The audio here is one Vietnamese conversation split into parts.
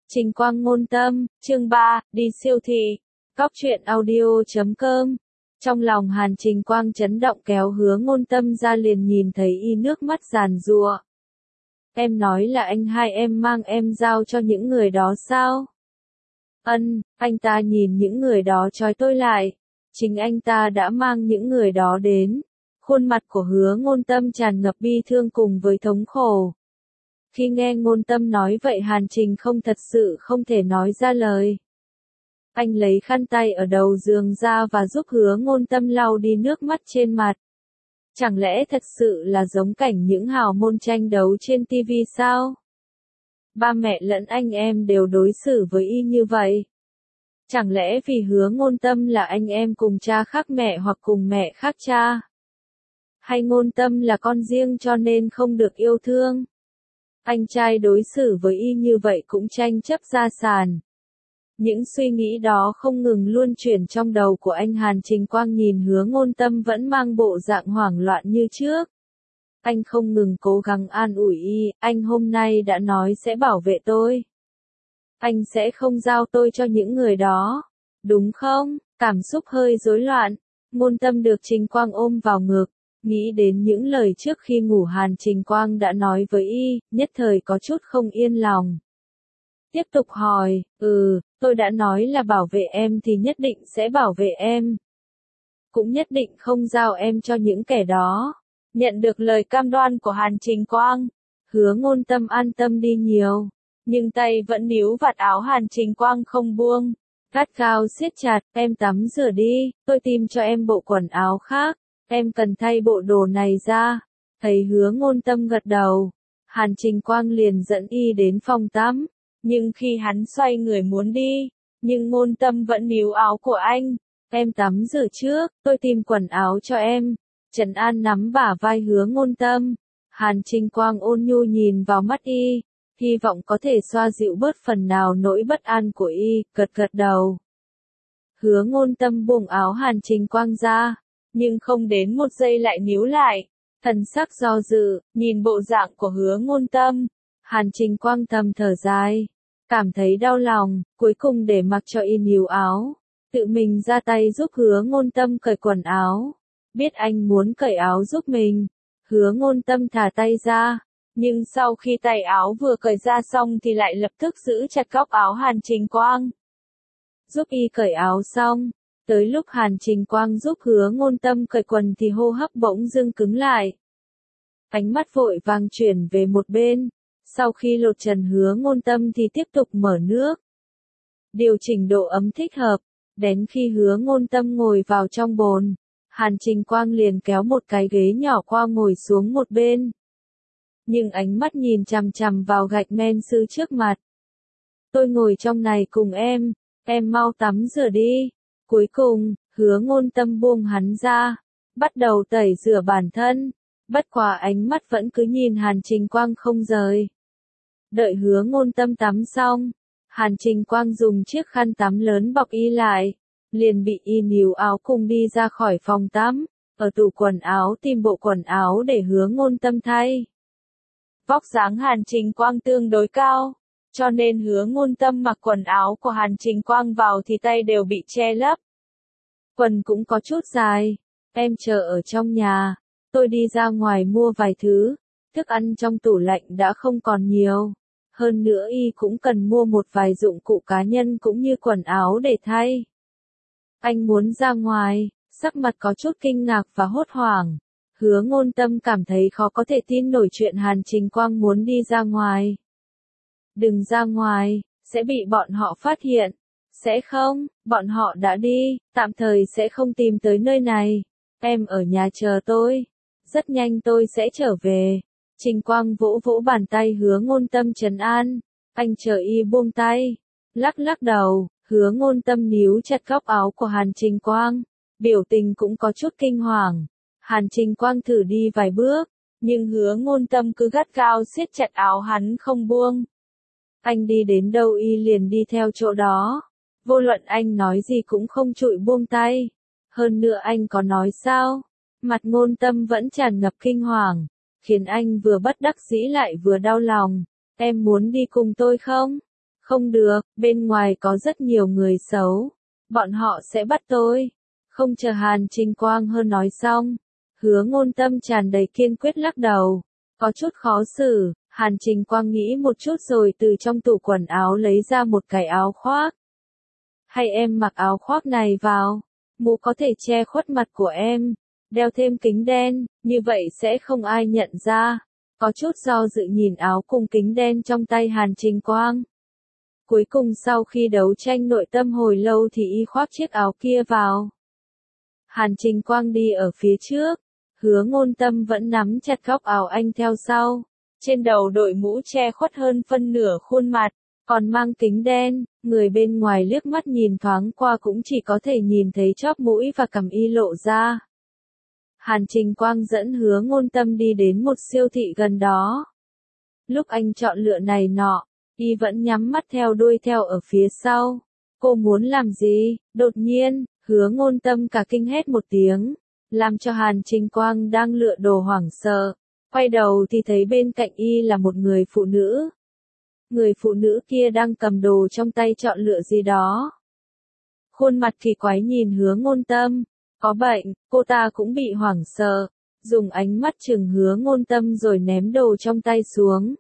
Trình Quang Ngôn Tâm, chương 3, đi siêu thị. Cóc truyện audio.com. Trong lòng Hàn Trình Quang chấn động kéo Hứa Ngôn Tâm ra liền nhìn thấy y nước mắt giàn giụa. Em nói là anh hai em mang em giao cho những người đó sao? Anh ta nhìn những người đó trói tôi lại. Chính anh ta đã mang những người đó đến. Khuôn mặt của Hứa Ngôn Tâm tràn ngập bi thương cùng với thống khổ. Khi nghe Ngôn Tâm nói vậy Hàn Trình không thật sự không thể nói ra lời. Anh lấy khăn tay ở đầu giường ra và giúp Hứa Ngôn Tâm lau đi nước mắt trên mặt. Chẳng lẽ thật sự là giống cảnh những hào môn tranh đấu trên TV sao? Ba mẹ lẫn anh em đều đối xử với y như vậy. Chẳng lẽ vì Hứa Ngôn Tâm là anh em cùng cha khác mẹ hoặc cùng mẹ khác cha? Hay Ngôn Tâm là con riêng cho nên không được yêu thương? Anh trai đối xử với y như vậy cũng tranh chấp gia sản. Những suy nghĩ đó không ngừng luân chuyển trong đầu của anh. Hàn Trình Quang nhìn Hứa Ngôn Tâm vẫn mang bộ dạng hoảng loạn như trước. Anh không ngừng cố gắng an ủi y, anh hôm nay đã nói sẽ bảo vệ tôi. Anh sẽ không giao tôi cho những người đó, đúng không? Cảm xúc hơi rối loạn, Ngôn Tâm được Trình Quang ôm vào ngực. Nghĩ đến những lời trước khi ngủ Hàn Trình Quang đã nói với y, nhất thời có chút không yên lòng. Tiếp tục hỏi, tôi đã nói là bảo vệ em thì nhất định sẽ bảo vệ em. Cũng nhất định không giao em cho những kẻ đó. Nhận được lời cam đoan của Hàn Trình Quang, Hứa Ngôn Tâm an tâm đi nhiều. Nhưng tay vẫn níu vạt áo Hàn Trình Quang không buông. Gắt gao siết chặt, em tắm rửa đi, tôi tìm cho em bộ quần áo khác. Em cần thay bộ đồ này ra. Thấy Hứa Ngôn Tâm gật đầu, Hàn Trình Quang liền dẫn y đến phòng tắm. Nhưng khi hắn xoay người muốn đi, nhưng Ngôn Tâm vẫn níu áo của anh. Em tắm rửa trước, tôi tìm quần áo cho em. Trần An nắm bả vai Hứa Ngôn Tâm. Hàn Trình Quang ôn nhu nhìn vào mắt y, hy vọng có thể xoa dịu bớt phần nào nỗi bất an của y, gật gật đầu. Hứa Ngôn Tâm buông áo Hàn Trình Quang ra. Nhưng không đến một giây lại níu lại, thần sắc do dự, nhìn bộ dạng của Hứa Ngôn Tâm, Hàn Trình Quang thầm thở dài, cảm thấy đau lòng, cuối cùng để mặc cho y níu áo, tự mình ra tay giúp Hứa Ngôn Tâm cởi quần áo, biết anh muốn cởi áo giúp mình, Hứa Ngôn Tâm thả tay ra, nhưng sau khi tay áo vừa cởi ra xong thì lại lập tức giữ chặt góc áo Hàn Trình Quang. Giúp y cởi áo xong. Tới lúc Hàn Trình Quang giúp Hứa Ngôn Tâm cởi quần thì hô hấp bỗng dưng cứng lại. Ánh mắt vội vàng chuyển về một bên. Sau khi lột trần Hứa Ngôn Tâm thì tiếp tục mở nước. Điều chỉnh độ ấm thích hợp. Đến khi Hứa Ngôn Tâm ngồi vào trong bồn, Hàn Trình Quang liền kéo một cái ghế nhỏ qua ngồi xuống một bên. Nhưng ánh mắt nhìn chằm chằm vào gạch men sư trước mặt. Tôi ngồi trong này cùng em mau tắm rửa đi. Cuối cùng, Hứa Ngôn Tâm buông hắn ra, bắt đầu tẩy rửa bản thân, bất quá ánh mắt vẫn cứ nhìn Hàn Trình Quang không rời. Đợi Hứa Ngôn Tâm tắm xong, Hàn Trình Quang dùng chiếc khăn tắm lớn bọc y lại, liền bị y níu áo cùng đi ra khỏi phòng tắm, ở tủ quần áo tìm bộ quần áo để Hứa Ngôn Tâm thay. Vóc dáng Hàn Trình Quang tương đối cao, cho nên Hứa Ngôn Tâm mặc quần áo của Hàn Trình Quang vào thì tay đều bị che lấp. Quần cũng có chút dài, em chờ ở trong nhà, tôi đi ra ngoài mua vài thứ, thức ăn trong tủ lạnh đã không còn nhiều, hơn nữa y cũng cần mua một vài dụng cụ cá nhân cũng như quần áo để thay. Anh muốn ra ngoài, sắc mặt có chút kinh ngạc và hốt hoảng. Hứa Ngôn Tâm cảm thấy khó có thể tin nổi chuyện Hàn Trình Quang muốn đi ra ngoài. Đừng ra ngoài, sẽ bị bọn họ phát hiện. Sẽ không, bọn họ đã đi, tạm thời sẽ không tìm tới nơi này. Em ở nhà chờ tôi. Rất nhanh tôi sẽ trở về. Trình Quang vỗ vỗ bàn tay Hứa Ngôn Tâm trấn an. Anh chờ y buông tay. Lắc lắc đầu, Hứa Ngôn Tâm níu chặt góc áo của Hàn Trình Quang. Biểu tình cũng có chút kinh hoàng. Hàn Trình Quang thử đi vài bước, nhưng Hứa Ngôn Tâm cứ gắt gao siết chặt áo hắn không buông. Anh đi đến đâu y liền đi theo chỗ đó. Vô luận anh nói gì cũng không chịu buông tay. Hơn nữa anh có nói sao? Mặt Ngôn Tâm vẫn tràn ngập kinh hoàng, khiến anh vừa bất đắc dĩ lại vừa đau lòng. Em muốn đi cùng tôi không? Không được, bên ngoài có rất nhiều người xấu. Bọn họ sẽ bắt tôi. Không chờ Hàn Trình Quang hơn nói xong. Hứa Ngôn Tâm tràn đầy kiên quyết lắc đầu. Có chút khó xử, Hàn Trình Quang nghĩ một chút rồi từ trong tủ quần áo lấy ra một cái áo khoác. Hay em mặc áo khoác này vào, mũ có thể che khuất mặt của em, đeo thêm kính đen, như vậy sẽ không ai nhận ra. Có chút do dự nhìn áo cùng kính đen trong tay Hàn Trình Quang. Cuối cùng sau khi đấu tranh nội tâm hồi lâu thì y khoác chiếc áo kia vào. Hàn Trình Quang đi ở phía trước, Hứa Ngôn Tâm vẫn nắm chặt góc áo anh theo sau. Trên đầu đội mũ che khuất hơn phân nửa khuôn mặt, còn mang kính đen, người bên ngoài liếc mắt nhìn thoáng qua cũng chỉ có thể nhìn thấy chóp mũi và cằm y lộ ra. Hàn Trình Quang dẫn Hứa Ngôn Tâm đi đến một siêu thị gần đó. Lúc anh chọn lựa này nọ, y vẫn nhắm mắt theo đuôi theo ở phía sau. Cô muốn làm gì? Đột nhiên, Hứa Ngôn Tâm cả kinh hét một tiếng, làm cho Hàn Trình Quang đang lựa đồ hoảng sợ. Quay đầu thì thấy bên cạnh y là một người phụ nữ. Người phụ nữ kia đang cầm đồ trong tay chọn lựa gì đó. Khuôn mặt kỳ quái nhìn Hứa Ngôn Tâm. Có bệnh, cô ta cũng bị hoảng sợ. Dùng ánh mắt chừng Hứa Ngôn Tâm rồi ném đồ trong tay xuống.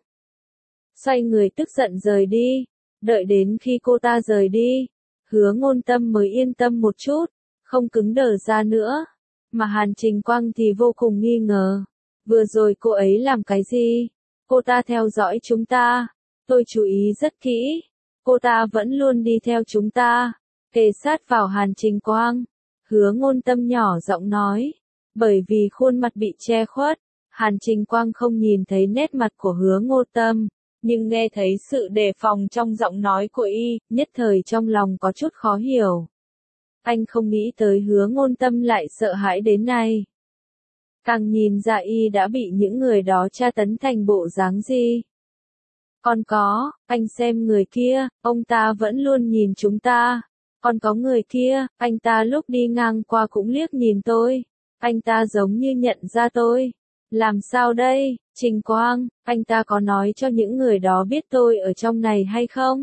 Xoay người tức giận rời đi. Đợi đến khi cô ta rời đi, Hứa Ngôn Tâm mới yên tâm một chút, không cứng đờ ra nữa. Mà Hàn Trình Quang thì vô cùng nghi ngờ. Vừa rồi cô ấy làm cái gì? Cô ta theo dõi chúng ta. Tôi chú ý rất kỹ. Cô ta vẫn luôn đi theo chúng ta. Kề sát vào Hàn Trình Quang. Hứa Ngôn Tâm nhỏ giọng nói. Bởi vì khuôn mặt bị che khuất, Hàn Trình Quang không nhìn thấy nét mặt của Hứa Ngôn Tâm. Nhưng nghe thấy sự đề phòng trong giọng nói của y, nhất thời trong lòng có chút khó hiểu. Anh không nghĩ tới Hứa Ngôn Tâm lại sợ hãi đến này. Càng nhìn ra y đã bị những người đó tra tấn thành bộ dáng gì. Còn có, anh xem người kia, ông ta vẫn luôn nhìn chúng ta. Còn có người kia, anh ta lúc đi ngang qua cũng liếc nhìn tôi. Anh ta giống như nhận ra tôi. Làm sao đây, Trình Quang, anh ta có nói cho những người đó biết tôi ở trong này hay không?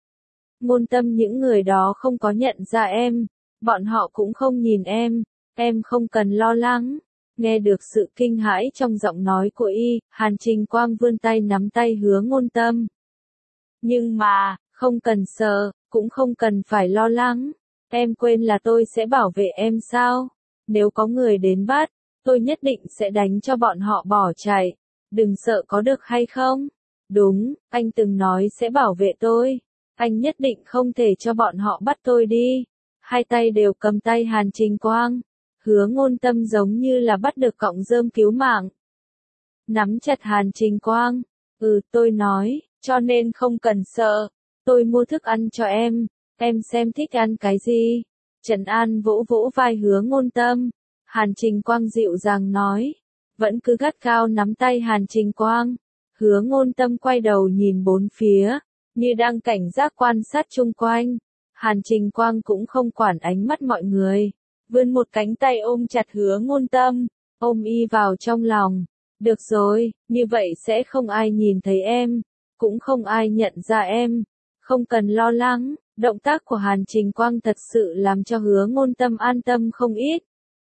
Ngôn Tâm, những người đó không có nhận ra em. Bọn họ cũng không nhìn em không cần lo lắng. Nghe được sự kinh hãi trong giọng nói của y, Hàn Trình Quang vươn tay nắm tay Hứa Ngôn Tâm. Nhưng mà, không cần sợ, cũng không cần phải lo lắng. Em quên là tôi sẽ bảo vệ em sao? Nếu có người đến bắt, tôi nhất định sẽ đánh cho bọn họ bỏ chạy. Đừng sợ có được hay không? Đúng, anh từng nói sẽ bảo vệ tôi. Anh nhất định không thể cho bọn họ bắt tôi đi. Hai tay đều cầm tay Hàn Trình Quang. Hứa Ngôn Tâm giống như là bắt được cọng rơm cứu mạng. Nắm chặt Hàn Trình Quang. Tôi nói, cho nên không cần sợ. Tôi mua thức ăn cho em xem thích ăn cái gì. Trần An vỗ vỗ vai Hứa Ngôn Tâm. Hàn Trình Quang dịu dàng nói. Vẫn cứ gắt gao nắm tay Hàn Trình Quang. Hứa Ngôn Tâm quay đầu nhìn bốn phía, như đang cảnh giác quan sát chung quanh. Hàn Trình Quang cũng không quản ánh mắt mọi người. Vươn một cánh tay ôm chặt Hứa Ngôn Tâm, ôm y vào trong lòng. Được rồi, như vậy sẽ không ai nhìn thấy em, cũng không ai nhận ra em. Không cần lo lắng, động tác của Hàn Trình Quang thật sự làm cho Hứa Ngôn Tâm an tâm không ít.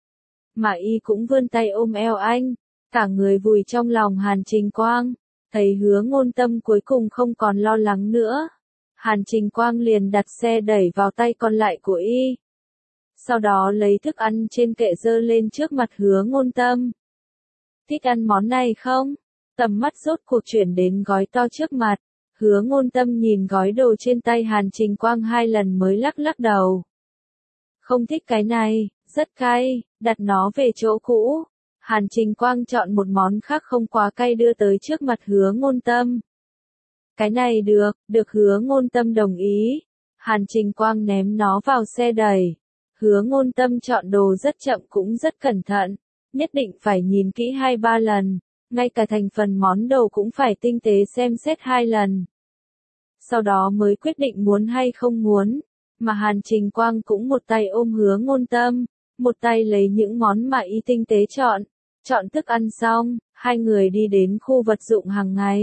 Mà y cũng vươn tay ôm eo anh, cả người vùi trong lòng Hàn Trình Quang. Thấy Hứa Ngôn Tâm cuối cùng không còn lo lắng nữa, Hàn Trình Quang liền đặt xe đẩy vào tay còn lại của y. Sau đó lấy thức ăn trên kệ dơ lên trước mặt Hứa Ngôn Tâm. Thích ăn món này không? Tầm mắt rốt cuộc chuyển đến gói to trước mặt. Hứa Ngôn Tâm nhìn gói đồ trên tay Hàn Trình Quang 2 lần mới lắc lắc đầu. Không thích cái này, rất cay, đặt nó về chỗ cũ. Hàn Trình Quang chọn một món khác không quá cay đưa tới trước mặt Hứa Ngôn Tâm. Cái này được Hứa Ngôn Tâm đồng ý. Hàn Trình Quang ném nó vào xe đẩy. Hứa Ngôn Tâm chọn đồ rất chậm cũng rất cẩn thận, nhất định phải nhìn kỹ 2-3 lần, ngay cả thành phần món đồ cũng phải tinh tế xem xét 2 lần. Sau đó mới quyết định muốn hay không muốn, mà Hàn Trình Quang cũng một tay ôm Hứa Ngôn Tâm, một tay lấy những món mà y tinh tế chọn thức ăn xong, hai người đi đến khu vật dụng hàng ngày.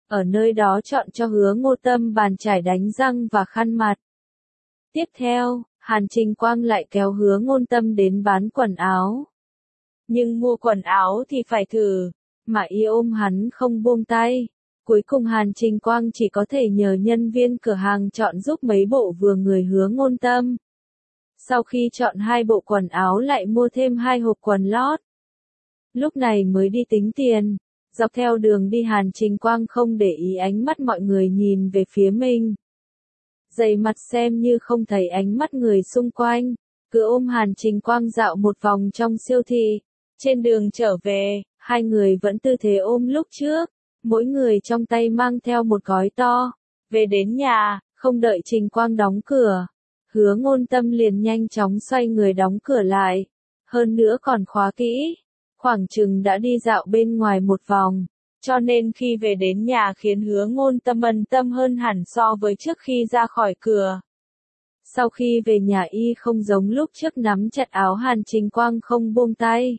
ở nơi đó chọn cho Hứa Ngô Tâm bàn chải đánh răng và khăn mặt. Tiếp theo, Hàn Trình Quang lại kéo Hứa Ngôn Tâm đến bán quần áo. Nhưng mua quần áo thì phải thử, mà y ôm hắn không buông tay. Cuối cùng Hàn Trình Quang chỉ có thể nhờ nhân viên cửa hàng chọn giúp mấy bộ vừa người Hứa Ngôn Tâm. Sau khi chọn 2 bộ quần áo lại mua thêm 2 hộp quần lót. Lúc này mới đi tính tiền. Dọc theo đường đi Hàn Trình Quang không để ý ánh mắt mọi người nhìn về phía mình. Dày mặt xem như không thấy ánh mắt người xung quanh, cứ ôm Hàn Trình Quang dạo một vòng trong siêu thị. Trên đường trở về, hai người vẫn tư thế ôm lúc trước, mỗi người trong tay mang theo một gói to. Về đến nhà, không đợi Trình Quang đóng cửa, Hứa Ngôn Tâm liền nhanh chóng xoay người đóng cửa lại, hơn nữa còn khóa kỹ. Khoảng chừng đã đi dạo bên ngoài một vòng, cho nên khi về đến nhà khiến Hứa Ngôn Tâm ân tâm hơn hẳn so với trước khi ra khỏi cửa. Sau khi về nhà y không giống lúc trước nắm chặt áo Hàn Trình Quang không buông tay,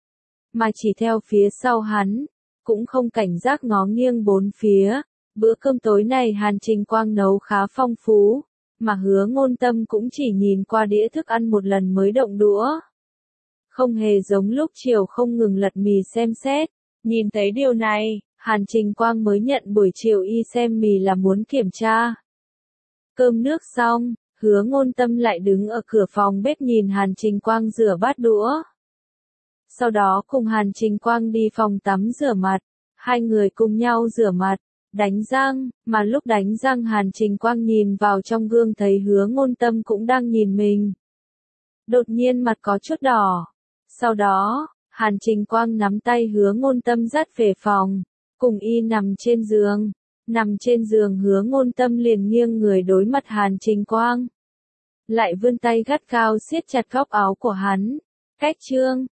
mà chỉ theo phía sau hắn, cũng không cảnh giác ngó nghiêng bốn phía. Bữa cơm tối này Hàn Trình Quang nấu khá phong phú, mà Hứa Ngôn Tâm cũng chỉ nhìn qua đĩa thức ăn một lần mới động đũa. Không hề giống lúc chiều không ngừng lật mì xem xét. Nhìn thấy điều này, Hàn Trình Quang mới nhận buổi chiều y xem mì là muốn kiểm tra. Cơm nước xong, Hứa Ngôn Tâm lại đứng ở cửa phòng bếp nhìn Hàn Trình Quang rửa bát đũa. Sau đó cùng Hàn Trình Quang đi phòng tắm rửa mặt. Hai người cùng nhau rửa mặt, đánh răng, mà lúc đánh răng Hàn Trình Quang nhìn vào trong gương thấy Hứa Ngôn Tâm cũng đang nhìn mình. Đột nhiên mặt có chút đỏ. Sau đó, Hàn Trình Quang nắm tay Hứa Ngôn Tâm dắt về phòng, cùng y nằm trên giường. Nằm trên giường Hứa Ngôn Tâm liền nghiêng người đối mặt Hàn Trình Quang. Lại vươn tay gắt gao siết chặt góc áo của hắn. Cách chương